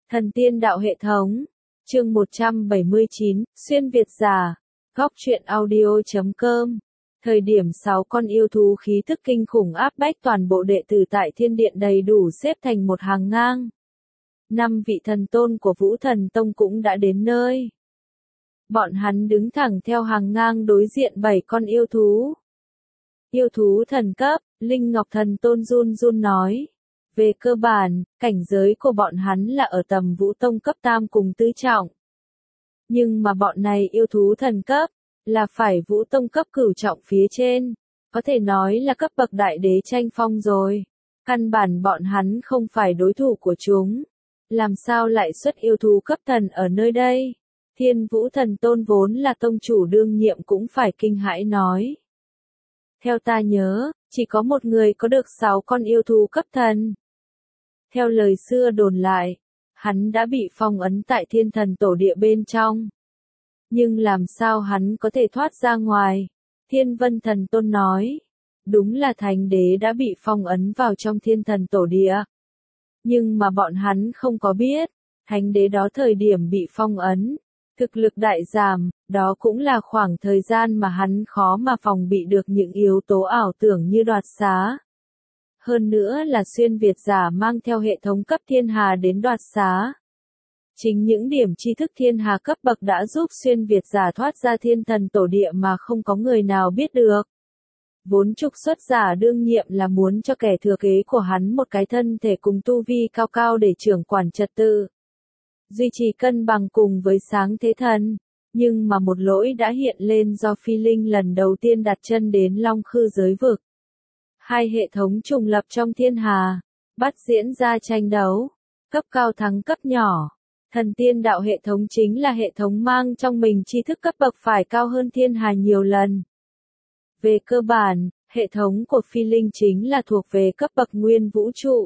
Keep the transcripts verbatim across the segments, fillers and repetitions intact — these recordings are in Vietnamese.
Thần tiên đạo hệ thống. Chương một trăm bảy mươi chín, xuyên Việt giả. Góc truyện audio chấm com. Thời điểm sáu con yêu thú khí thức kinh khủng áp bách toàn bộ đệ tử tại thiên điện đầy đủ xếp thành một hàng ngang. Năm vị thần tôn của Vũ Thần Tông cũng đã đến nơi. Bọn hắn đứng thẳng theo hàng ngang đối diện bảy con yêu thú. Yêu thú thần cấp, Linh Ngọc Thần Tôn run run nói. Về cơ bản, cảnh giới của bọn hắn là ở tầm Vũ Tông cấp tam cùng tứ trọng. Nhưng mà bọn này yêu thú thần cấp, là phải Vũ Tông cấp cửu trọng phía trên. Có thể nói là cấp bậc đại đế tranh phong rồi. Căn bản bọn hắn không phải đối thủ của chúng. Làm sao lại xuất yêu thú cấp thần ở nơi đây? Thiên Vũ Thần Tôn vốn là tông chủ đương nhiệm cũng phải kinh hãi nói. Theo ta nhớ, chỉ có một người có được sáu con yêu thú cấp thần. Theo lời xưa đồn lại, hắn đã bị phong ấn tại thiên thần tổ địa bên trong. Nhưng làm sao hắn có thể thoát ra ngoài? Thiên Vân Thần Tôn nói. Đúng là thánh đế đã bị phong ấn vào trong thiên thần tổ địa. Nhưng mà bọn hắn không có biết, thánh đế đó thời điểm bị phong ấn, thực lực đại giảm, đó cũng là khoảng thời gian mà hắn khó mà phòng bị được những yếu tố ảo tưởng như đoạt xá. Hơn nữa là xuyên Việt giả mang theo hệ thống cấp thiên hà đến đoạt xá. Chính những điểm tri thức thiên hà cấp bậc đã giúp xuyên Việt giả thoát ra thiên thần tổ địa mà không có người nào biết được. Vốn trục xuất giả đương nhiệm là muốn cho kẻ thừa kế của hắn một cái thân thể cùng tu vi cao cao để trưởng quản trật tự. Duy trì cân bằng cùng với sáng thế thần. Nhưng mà một lỗi đã hiện lên do Phi Linh lần đầu tiên đặt chân đến Long Khư giới vực. Hai hệ thống trùng lập trong thiên hà, bắt diễn ra tranh đấu, cấp cao thắng cấp nhỏ. Thần tiên đạo hệ thống chính là hệ thống mang trong mình tri thức cấp bậc phải cao hơn thiên hà nhiều lần. Về cơ bản, hệ thống của Phi Linh chính là thuộc về cấp bậc nguyên vũ trụ.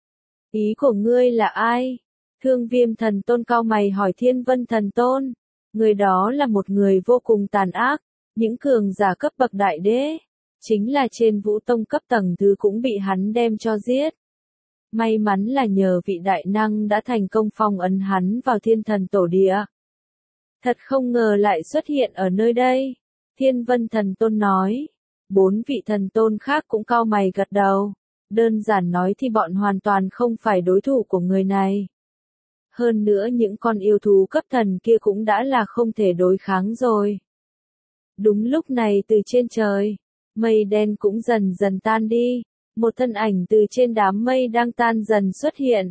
Ý của ngươi là ai? Thương Viêm Thần Tôn cau mày hỏi Thiên Vân Thần Tôn. Người đó là một người vô cùng tàn ác, những cường giả cấp bậc đại đế. Chính là trên Vũ Tông cấp tầng thứ cũng bị hắn đem cho giết. May mắn là nhờ vị đại năng đã thành công phong ấn hắn vào thiên thần tổ địa. Thật không ngờ lại xuất hiện ở nơi đây. Thiên Vân Thần Tôn nói. Bốn vị thần tôn khác cũng cau mày gật đầu. Đơn giản nói thì bọn hoàn toàn không phải đối thủ của người này. Hơn nữa những con yêu thú cấp thần kia cũng đã là không thể đối kháng rồi. Đúng lúc này từ trên trời, mây đen cũng dần dần tan đi, một thân ảnh từ trên đám mây đang tan dần xuất hiện.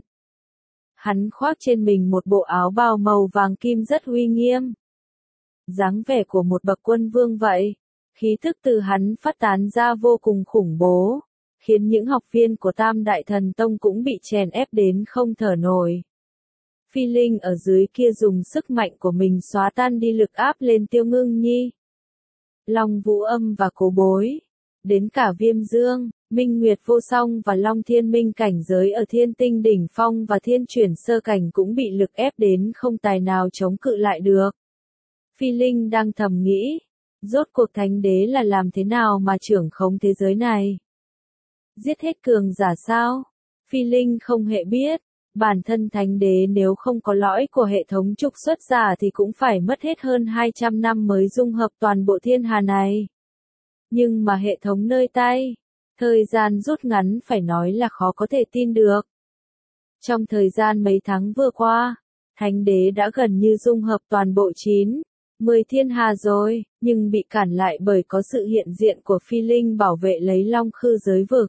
Hắn khoác trên mình một bộ áo bào màu vàng kim rất uy nghiêm. Dáng vẻ của một bậc quân vương vậy, khí thức từ hắn phát tán ra vô cùng khủng bố, khiến những học viên của Tam Đại Thần Tông cũng bị chèn ép đến không thở nổi. Phi Linh ở dưới kia dùng sức mạnh của mình xóa tan đi lực áp lên Tiêu Ngưng Nhi, Long Vũ Âm và Cố Bối, đến cả Viêm Dương, Minh Nguyệt Vô Song và Long Thiên Minh cảnh giới ở Thiên Tinh đỉnh phong và Thiên Chuyển sơ cảnh cũng bị lực ép đến không tài nào chống cự lại được. Phi Linh đang thầm nghĩ, rốt cuộc thánh đế là làm thế nào mà trưởng khống thế giới này? Giết hết cường giả sao? Phi Linh không hề biết. Bản thân thánh đế nếu không có lõi của hệ thống trục xuất giả thì cũng phải mất hết hơn hai trăm năm mới dung hợp toàn bộ thiên hà này. Nhưng mà hệ thống nơi tay, thời gian rút ngắn phải nói là khó có thể tin được. Trong thời gian mấy tháng vừa qua, thánh đế đã gần như dung hợp toàn bộ chín, mười thiên hà rồi, nhưng bị cản lại bởi có sự hiện diện của Phi Linh bảo vệ lấy Long Khư giới vực.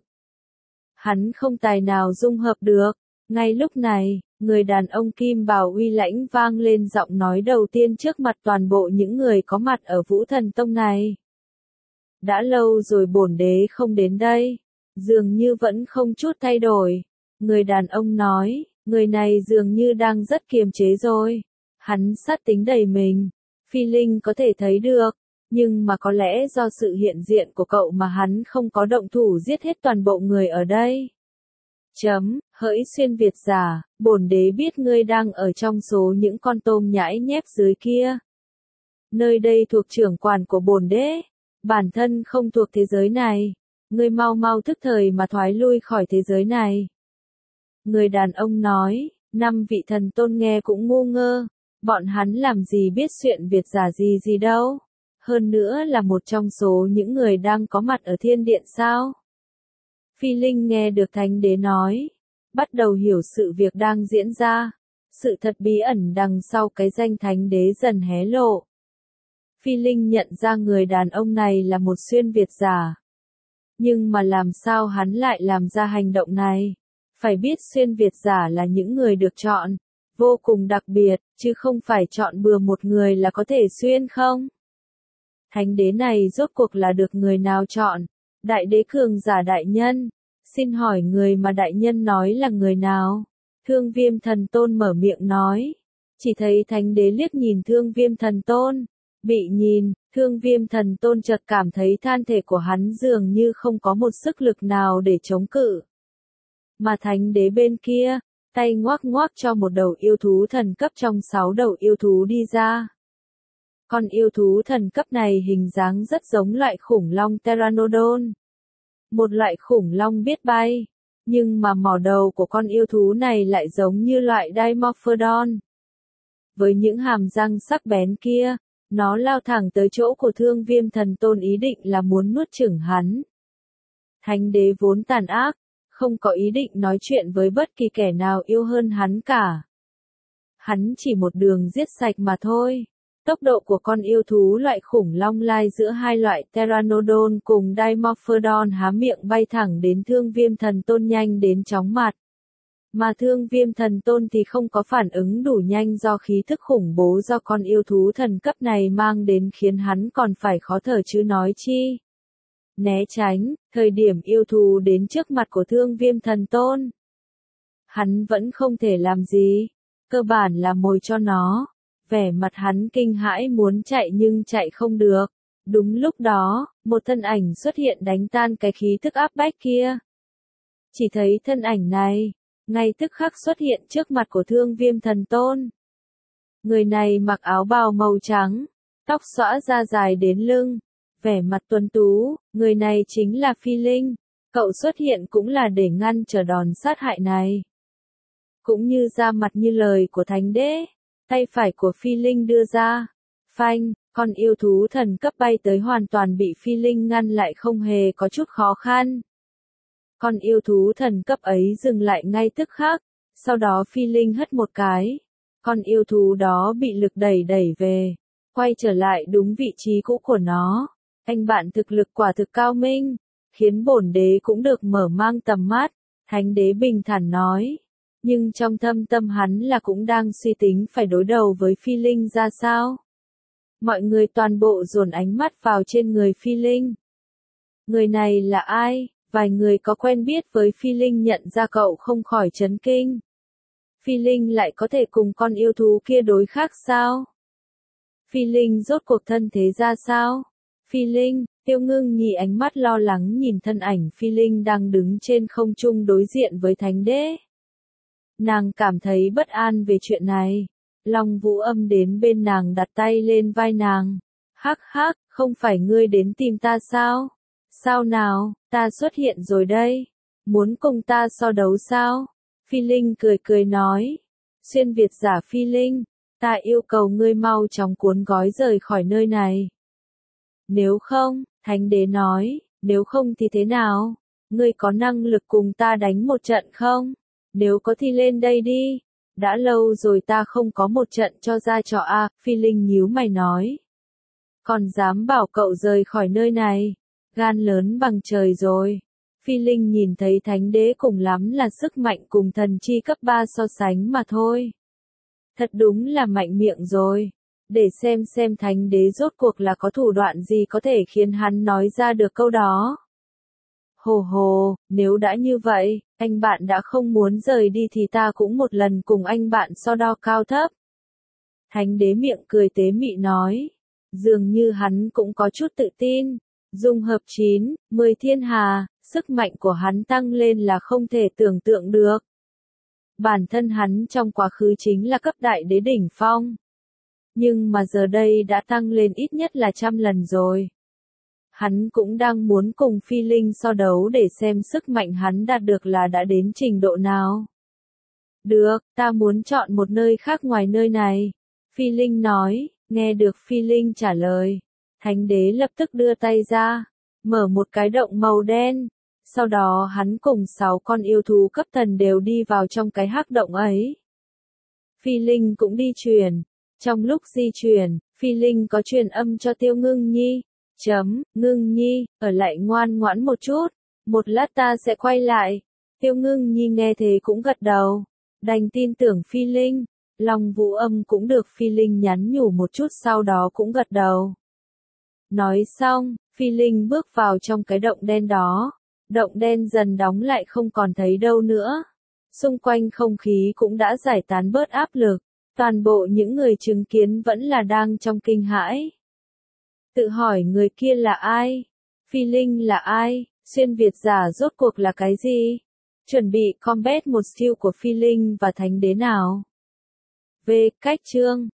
Hắn không tài nào dung hợp được. Ngay lúc này, người đàn ông kim bào uy lãnh vang lên giọng nói đầu tiên trước mặt toàn bộ những người có mặt ở Vũ Thần Tông này. Đã lâu rồi bổn đế không đến đây, dường như vẫn không chút thay đổi. Người đàn ông nói, người này dường như đang rất kiềm chế rồi. Hắn sát tính đầy mình, Phi Linh có thể thấy được, nhưng mà có lẽ do sự hiện diện của cậu mà hắn không có động thủ giết hết toàn bộ người ở đây. Chấm, hỡi xuyên Việt giả, bổn đế biết ngươi đang ở trong số những con tôm nhãi nhép dưới kia. Nơi đây thuộc trưởng quản của bổn đế, bản thân không thuộc thế giới này. Ngươi mau mau thức thời mà thoái lui khỏi thế giới này. Người đàn ông nói, Năm vị thần tôn nghe cũng ngu ngơ, bọn hắn làm gì biết chuyện Việt giả gì gì đâu. Hơn nữa là một trong số những người đang có mặt ở thiên điện sao. Phi Linh nghe được thánh đế nói, bắt đầu hiểu sự việc đang diễn ra. Sự thật bí ẩn đằng sau cái danh thánh đế dần hé lộ. Phi Linh nhận ra người đàn ông này là một xuyên Việt giả. Nhưng mà làm sao hắn lại làm ra hành động này? Phải biết xuyên Việt giả là những người được chọn, vô cùng đặc biệt, chứ không phải chọn bừa một người là có thể xuyên không? Thánh đế này rốt cuộc là được người nào chọn? Đại đế cường giả đại nhân. Xin hỏi người mà đại nhân nói là người nào? Thương Viêm Thần Tôn mở miệng nói. Chỉ thấy thánh đế liếc nhìn Thương Viêm Thần Tôn. Bị nhìn, Thương Viêm Thần Tôn chợt cảm thấy thân thể của hắn dường như không có một sức lực nào để chống cự. Mà thánh đế bên kia, tay ngoác ngoác cho một đầu yêu thú thần cấp trong sáu đầu yêu thú đi ra. Con yêu thú thần cấp này hình dáng rất giống loại khủng long Pteranodon. Một loại khủng long biết bay, nhưng mà mỏ đầu của con yêu thú này lại giống như loại Dimorphodon. Với những hàm răng sắc bén kia, nó lao thẳng tới chỗ của Thương Viêm Thần Tôn ý định là muốn nuốt chửng hắn. Thánh đế vốn tàn ác, không có ý định nói chuyện với bất kỳ kẻ nào yêu hơn hắn cả. Hắn chỉ một đường giết sạch mà thôi. Tốc độ của con yêu thú loại khủng long lai giữa hai loại Pteranodon cùng Dimorphodon há miệng bay thẳng đến Thương Viêm Thần Tôn nhanh đến chóng mặt. Mà Thương Viêm Thần Tôn thì không có phản ứng đủ nhanh do khí thức khủng bố do con yêu thú thần cấp này mang đến khiến hắn còn phải khó thở chứ nói chi. Né tránh, thời điểm yêu thú đến trước mặt của Thương Viêm Thần Tôn. Hắn vẫn không thể làm gì, cơ bản là mồi cho nó. Vẻ mặt hắn kinh hãi muốn chạy nhưng chạy không được. Đúng lúc đó, một thân ảnh xuất hiện đánh tan cái khí thức áp bách kia. Chỉ thấy thân ảnh này, ngay tức khắc xuất hiện trước mặt của Thương Viêm Thần Tôn. Người này mặc áo bào màu trắng, tóc xõa ra dài đến lưng, vẻ mặt tuấn tú, người này chính là Phi Linh. Cậu xuất hiện cũng là để ngăn trở đòn sát hại này. Cũng như ra mặt như lời của thánh đế. Tay phải của Phi Linh đưa ra. Phanh, con yêu thú thần cấp bay tới hoàn toàn bị Phi Linh ngăn lại không hề có chút khó khăn. Con yêu thú thần cấp ấy dừng lại ngay tức khắc. Sau đó Phi Linh hất một cái. Con yêu thú đó bị lực đẩy đẩy về. Quay trở lại đúng vị trí cũ của nó. Anh bạn thực lực quả thực cao minh. Khiến bổn đế cũng được mở mang tầm mắt. Thánh đế bình thản nói. Nhưng trong thâm tâm hắn là cũng đang suy tính phải đối đầu với Phi Linh ra sao. Mọi người toàn bộ dồn ánh mắt vào trên người Phi Linh. Người này là ai? Vài người có quen biết với Phi Linh nhận ra cậu không khỏi chấn kinh. Phi Linh lại có thể cùng con yêu thú kia đối khác sao? Phi Linh rốt cuộc thân thế ra sao? Phi Linh, Tiêu Ngưng Nhi ánh mắt lo lắng nhìn thân ảnh Phi Linh đang đứng trên không trung đối diện với thánh đế. Nàng cảm thấy bất an về chuyện này. Long Vũ Âm đến bên nàng đặt tay lên vai nàng. Hắc hắc, không phải ngươi đến tìm ta sao? Sao nào, ta xuất hiện rồi đây. Muốn cùng ta so đấu sao? Phi Linh cười cười nói. Xuyên Việt giả Phi Linh, ta yêu cầu ngươi mau chóng cuốn gói rời khỏi nơi này. Nếu không, thánh đế nói, nếu không thì thế nào? Ngươi có năng lực cùng ta đánh một trận không? Nếu có thì lên đây đi. Đã lâu rồi ta không có một trận cho ra trò a, Phi Linh nhíu mày nói. Còn dám bảo cậu rời khỏi nơi này, gan lớn bằng trời rồi. Phi Linh nhìn thấy thánh đế cùng lắm là sức mạnh cùng thần chi cấp ba so sánh mà thôi. Thật đúng là mạnh miệng rồi. Để xem xem thánh đế rốt cuộc là có thủ đoạn gì có thể khiến hắn nói ra được câu đó. Hồ hồ, nếu đã như vậy, anh bạn đã không muốn rời đi thì ta cũng một lần cùng anh bạn so đo cao thấp. Thánh đế miệng cười tế mị nói. Dường như hắn cũng có chút tự tin. Dung hợp chín, mười thiên hà, sức mạnh của hắn tăng lên là không thể tưởng tượng được. Bản thân hắn trong quá khứ chính là cấp đại đế đỉnh phong. Nhưng mà giờ đây đã tăng lên ít nhất là trăm lần rồi. Hắn cũng đang muốn cùng Phi Linh so đấu để xem sức mạnh hắn đạt được là đã đến trình độ nào. Được, ta muốn chọn một nơi khác ngoài nơi này. Phi Linh nói, nghe được Phi Linh trả lời. Thánh đế lập tức đưa tay ra, mở một cái động màu đen. Sau đó hắn cùng sáu con yêu thú cấp thần đều đi vào trong cái hắc động ấy. Phi Linh cũng đi chuyển. Trong lúc di chuyển, Phi Linh có truyền âm cho Tiêu Ngưng Nhi. Chấm, Ngưng Nhi, ở lại ngoan ngoãn một chút. Một lát ta sẽ quay lại. Tiêu Ngưng Nhi nghe thế cũng gật đầu. Đành tin tưởng Phi Linh. Long Vũ Âm cũng được Phi Linh nhắn nhủ một chút sau đó cũng gật đầu. Nói xong, Phi Linh bước vào trong cái động đen đó. Động đen dần đóng lại không còn thấy đâu nữa. Xung quanh không khí cũng đã giải tán bớt áp lực. Toàn bộ những người chứng kiến vẫn là đang trong kinh hãi. Tự hỏi người kia là ai? Phi Linh là ai? Xuyên Việt giả rốt cuộc là cái gì? Chuẩn bị combat một siêu của Phi Linh và Thánh đế nào? Về cách chương